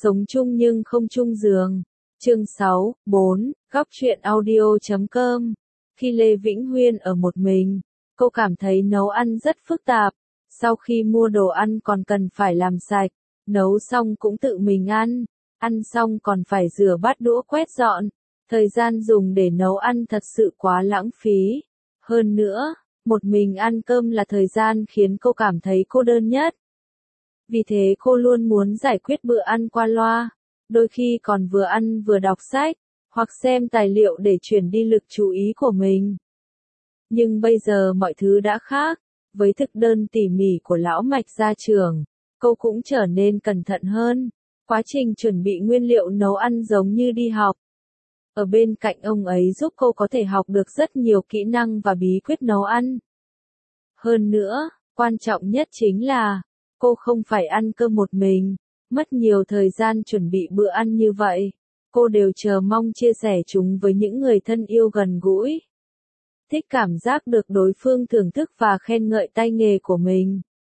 Sống chung nhưng không chung giường. Chương 6, 4, góc truyện audio.com. Khi Lê Vĩnh Huyên ở một mình, cô cảm thấy nấu ăn rất phức tạp. Sau khi mua đồ ăn còn cần phải làm sạch, nấu xong cũng tự mình ăn xong còn phải rửa bát đũa quét dọn. Thời gian dùng để nấu ăn thật sự quá lãng phí. Hơn nữa, một mình ăn cơm là thời gian khiến cô cảm thấy cô đơn nhất. Vì thế cô luôn muốn giải quyết bữa ăn qua loa, đôi khi còn vừa ăn vừa đọc sách, hoặc xem tài liệu để chuyển đi lực chú ý của mình. Nhưng bây giờ mọi thứ đã khác, với thực đơn tỉ mỉ của lão Mạch gia trưởng, cô cũng trở nên cẩn thận hơn. Quá trình chuẩn bị nguyên liệu nấu ăn giống như đi học. Ở bên cạnh ông ấy giúp cô có thể học được rất nhiều kỹ năng và bí quyết nấu ăn. Hơn nữa, quan trọng nhất chính là, cô không phải ăn cơm một mình, mất nhiều thời gian chuẩn bị bữa ăn như vậy. Cô đều chờ mong chia sẻ chúng với những người thân yêu gần gũi. Thích cảm giác được đối phương thưởng thức và khen ngợi tay nghề của mình.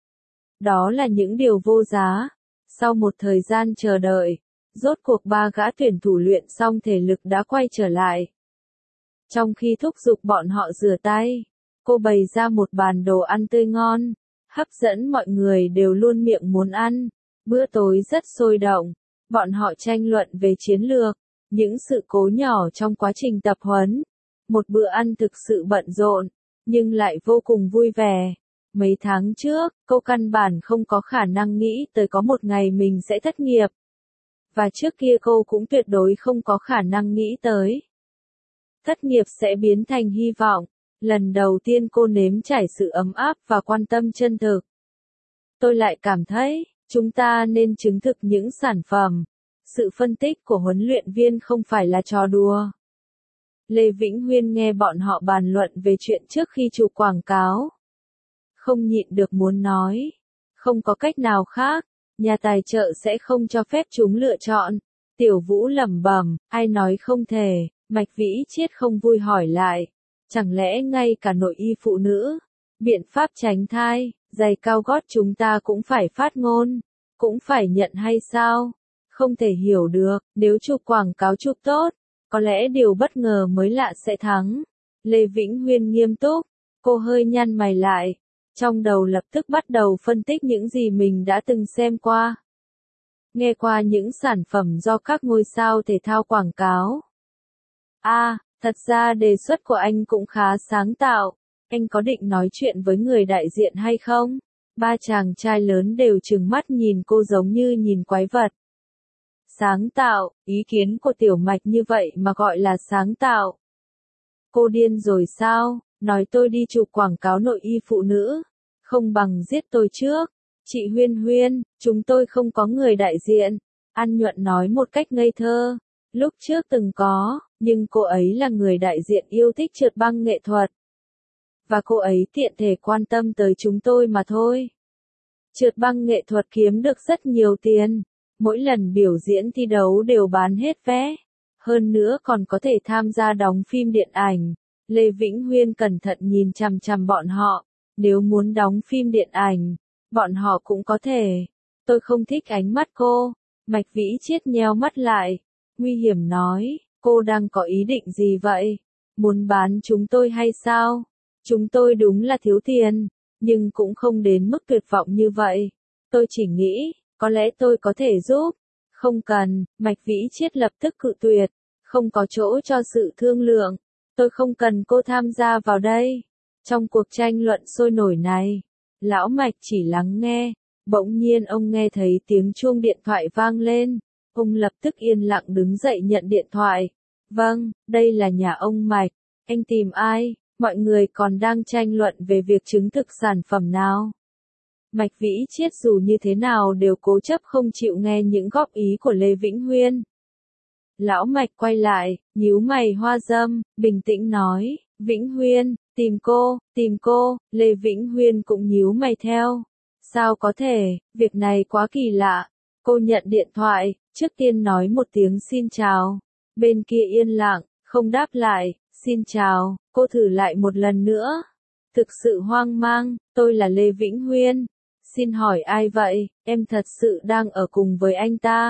Đó là những điều vô giá. Sau một thời gian chờ đợi, rốt cuộc 3 gã tuyển thủ luyện xong thể lực đã quay trở lại. Trong khi thúc giục bọn họ rửa tay, cô bày ra một bàn đồ ăn tươi ngon, hấp dẫn mọi người đều luôn miệng muốn ăn. Bữa tối rất sôi động, bọn họ tranh luận về chiến lược, những sự cố nhỏ trong quá trình tập huấn. Một bữa ăn thực sự bận rộn, nhưng lại vô cùng vui vẻ. Mấy tháng trước, cô căn bản không có khả năng nghĩ tới có một ngày mình sẽ thất nghiệp. Và trước kia cô cũng tuyệt đối không có khả năng nghĩ tới thất nghiệp sẽ biến thành hy vọng. Lần đầu tiên cô nếm trải sự ấm áp và quan tâm chân thực. Tôi lại cảm thấy, chúng ta nên chứng thực những sản phẩm. Sự phân tích của huấn luyện viên không phải là trò đùa. Lê Vĩnh Huyên nghe bọn họ bàn luận về chuyện trước khi chụp quảng cáo. Không nhịn được muốn nói. Không có cách nào khác, nhà tài trợ sẽ không cho phép chúng lựa chọn. Tiểu Vũ lẩm bẩm, ai nói không thể. Mạch Vĩ Chiết không vui hỏi lại. Chẳng lẽ ngay cả nội y phụ nữ, biện pháp tránh thai, giày cao gót chúng ta cũng phải phát ngôn, cũng phải nhận hay sao? Không thể hiểu được, nếu chụp quảng cáo chụp tốt, có lẽ điều bất ngờ mới lạ sẽ thắng. Lê Vĩnh Huyên nghiêm túc, cô hơi nhăn mày lại, trong đầu lập tức bắt đầu phân tích những gì mình đã từng xem qua. Nghe qua những sản phẩm do các ngôi sao thể thao quảng cáo. Thật ra đề xuất của anh cũng khá sáng tạo. Anh có định nói chuyện với người đại diện hay không? 3 chàng trai lớn đều trừng mắt nhìn cô giống như nhìn quái vật. Sáng tạo, ý kiến của Tiểu Mạch như vậy mà gọi là sáng tạo. Cô điên rồi sao? Nói tôi đi chụp quảng cáo nội y phụ nữ. Không bằng giết tôi trước. Chị Huyên, chúng tôi không có người đại diện. An Nhuận nói một cách ngây thơ. Lúc trước từng có, nhưng cô ấy là người đại diện yêu thích trượt băng nghệ thuật. Và cô ấy tiện thể quan tâm tới chúng tôi mà thôi. Trượt băng nghệ thuật kiếm được rất nhiều tiền. Mỗi lần biểu diễn thi đấu đều bán hết vé. Hơn nữa còn có thể tham gia đóng phim điện ảnh. Lê Vĩnh Huyên cẩn thận nhìn chằm chằm bọn họ. Nếu muốn đóng phim điện ảnh, bọn họ cũng có thể. Tôi không thích ánh mắt cô. Mạch Vĩ Chiết nheo mắt lại. Nguy hiểm nói, cô đang có ý định gì vậy? Muốn bán chúng tôi hay sao? Chúng tôi đúng là thiếu tiền, nhưng cũng không đến mức tuyệt vọng như vậy. Tôi chỉ nghĩ, có lẽ tôi có thể giúp. Không cần, Mạch Vĩ Chiết lập tức cự tuyệt. Không có chỗ cho sự thương lượng. Tôi không cần cô tham gia vào đây. Trong cuộc tranh luận sôi nổi này, lão Mạch chỉ lắng nghe. Bỗng nhiên ông nghe thấy tiếng chuông điện thoại vang lên. Ông lập tức yên lặng đứng dậy nhận điện thoại. Vâng, đây là nhà ông Mạch. Anh tìm ai? Mọi người còn đang tranh luận về việc chứng thực sản phẩm nào. Mạch Vĩ Chiết dù như thế nào đều cố chấp không chịu nghe những góp ý của Lê Vĩnh Huyên. Lão Mạch quay lại, nhíu mày hoa râm, bình tĩnh nói, Vĩnh Huyên, tìm cô, Lê Vĩnh Huyên cũng nhíu mày theo. Sao có thể, việc này quá kỳ lạ. Cô nhận điện thoại, trước tiên nói một tiếng xin chào. Bên kia yên lặng, không đáp lại, xin chào, cô thử lại một lần nữa. Thực sự hoang mang, tôi là Lê Vĩnh Huyên. Xin hỏi ai vậy, em thật sự đang ở cùng với anh ta.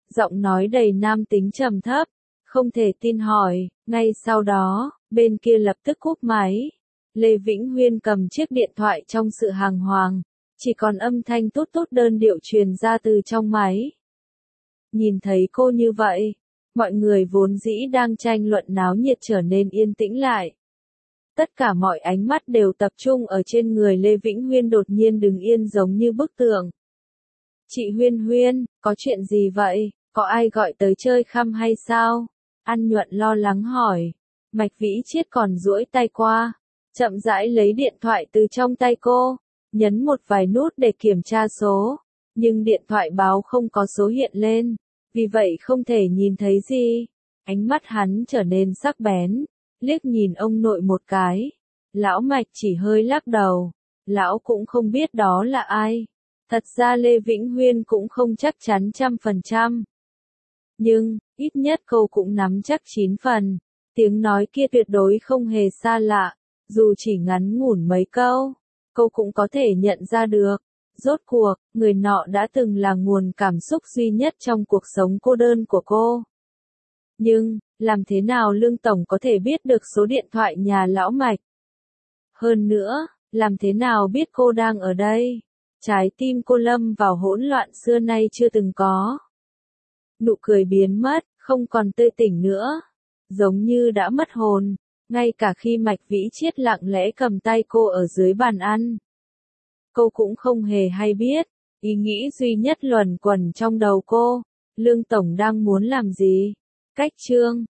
Giọng nói đầy nam tính trầm thấp, không thể tin hỏi, ngay sau đó, bên kia lập tức cúp máy. Lê Vĩnh Huyên cầm chiếc điện thoại trong sự bàng hoàng, chỉ còn âm thanh tút tút đơn điệu truyền ra từ trong máy. Nhìn thấy cô như vậy, mọi người vốn dĩ đang tranh luận náo nhiệt trở nên yên tĩnh lại. Tất cả mọi ánh mắt đều tập trung ở trên người Lê Vĩnh Huyên đột nhiên đứng yên giống như bức tượng. Chị Huyên Huyên, có chuyện gì vậy? Có ai gọi tới chơi khăm hay sao? An Nhuận lo lắng hỏi. Mạch Vĩ Chiết còn duỗi tay qua, chậm rãi lấy điện thoại từ trong tay cô, nhấn một vài nút để kiểm tra số, nhưng điện thoại báo không có số hiện lên, vì vậy không thể nhìn thấy gì. Ánh mắt hắn trở nên sắc bén, liếc nhìn ông nội một cái. Lão Mạch chỉ hơi lắc đầu, lão cũng không biết đó là ai. Thật ra Lê Vĩnh Huyên cũng không chắc chắn 100%. Nhưng, ít nhất cô cũng nắm chắc 9 phần. Tiếng nói kia tuyệt đối không hề xa lạ, dù chỉ ngắn ngủn mấy câu, cô cũng có thể nhận ra được. Rốt cuộc, người nọ đã từng là nguồn cảm xúc duy nhất trong cuộc sống cô đơn của cô. Nhưng, làm thế nào Lương Tổng có thể biết được số điện thoại nhà lão Mạch? Hơn nữa, làm thế nào biết cô đang ở đây? Trái tim cô lâm vào hỗn loạn xưa nay chưa từng có. Nụ cười biến mất, không còn tươi tỉnh nữa. Giống như đã mất hồn, ngay cả khi Mạch Vĩ Chiết lặng lẽ cầm tay cô ở dưới bàn ăn. Cô cũng không hề hay biết, ý nghĩ duy nhất luẩn quẩn trong đầu cô, Lương Tổng đang muốn làm gì? Cách chương